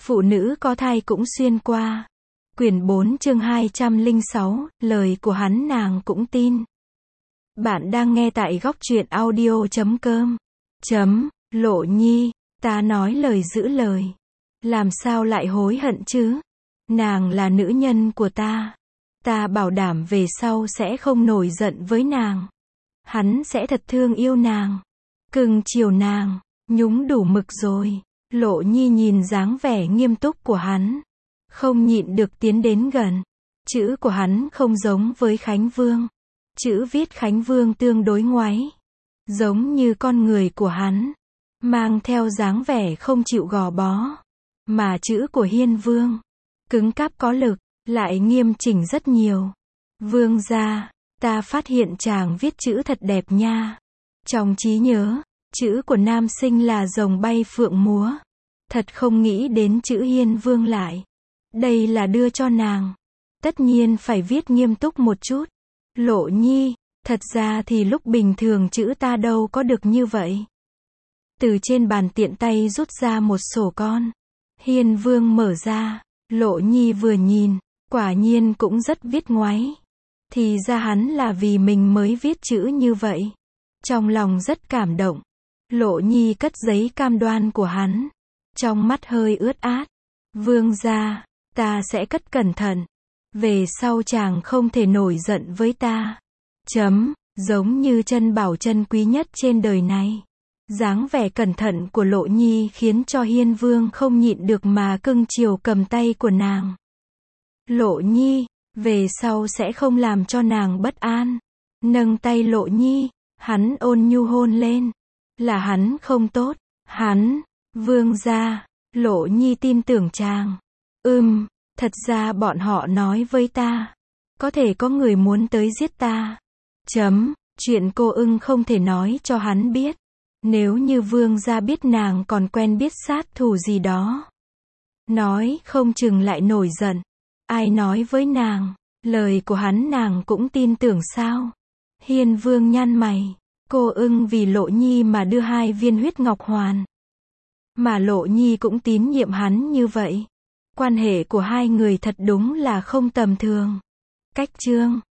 Phụ nữ có thai cũng xuyên qua. Quyển 4 chương 206, lời của hắn nàng cũng tin. Bạn đang nghe tại góc truyện audio.com. Lộ Nhi, ta nói lời giữ lời. Làm sao lại hối hận chứ? Nàng là nữ nhân của ta. Ta bảo đảm về sau sẽ không nổi giận với nàng. Hắn sẽ thật thương yêu nàng. Cưng chiều nàng, nhúng đủ mực rồi. Lộ Nhi nhìn dáng vẻ nghiêm túc của hắn. Không nhịn được tiến đến gần. Chữ của hắn không giống với Khánh Vương. Chữ viết Khánh Vương tương đối ngoáy. Giống như con người của hắn. Mang theo dáng vẻ không chịu gò bó. Mà chữ của Hiên Vương. Cứng cáp có lực, lại nghiêm chỉnh rất nhiều. Vương gia, ta phát hiện chàng viết chữ thật đẹp nha. Trong trí nhớ, chữ của nam sinh là rồng bay phượng múa. Thật không nghĩ đến chữ Hiên Vương lại. Đây là đưa cho nàng. Tất nhiên phải viết nghiêm túc một chút. Lộ Nhi, thật ra thì lúc bình thường chữ ta đâu có được như vậy. Từ trên bàn tiện tay rút ra một sổ con. Hiên Vương mở ra. Lộ Nhi vừa nhìn, quả nhiên cũng rất viết ngoáy. Thì ra hắn là vì mình mới viết chữ như vậy. Trong lòng rất cảm động. Lộ Nhi cất giấy cam đoan của hắn. Trong mắt hơi ướt át. Vương gia, ta sẽ cất cẩn thận. Về sau chàng không thể nổi giận với ta. Giống như chân bảo chân quý nhất trên đời này. Dáng vẻ cẩn thận của Lộ Nhi khiến cho Hiên Vương không nhịn được mà cưng chiều cầm tay của nàng. Lộ Nhi, về sau sẽ không làm cho nàng bất an. Nâng tay Lộ Nhi, hắn ôn nhu hôn lên. Là hắn không tốt, Vương gia, Lộ Nhi tin tưởng chàng. Thật ra bọn họ nói với ta. Có thể có người muốn tới giết ta. Chuyện cô ưng không thể nói cho hắn biết. Nếu như vương gia biết nàng còn quen biết sát thủ gì đó. Nói không chừng lại nổi giận. Ai nói với nàng, lời của hắn nàng cũng tin tưởng sao? Hiên Vương nhăn mày. Cô ưng vì Lộ Nhi mà đưa 2 viên huyết ngọc hoàn. Mà Lộ Nhi cũng tín nhiệm hắn như vậy. Quan hệ của hai người thật đúng là không tầm thường. Cách chương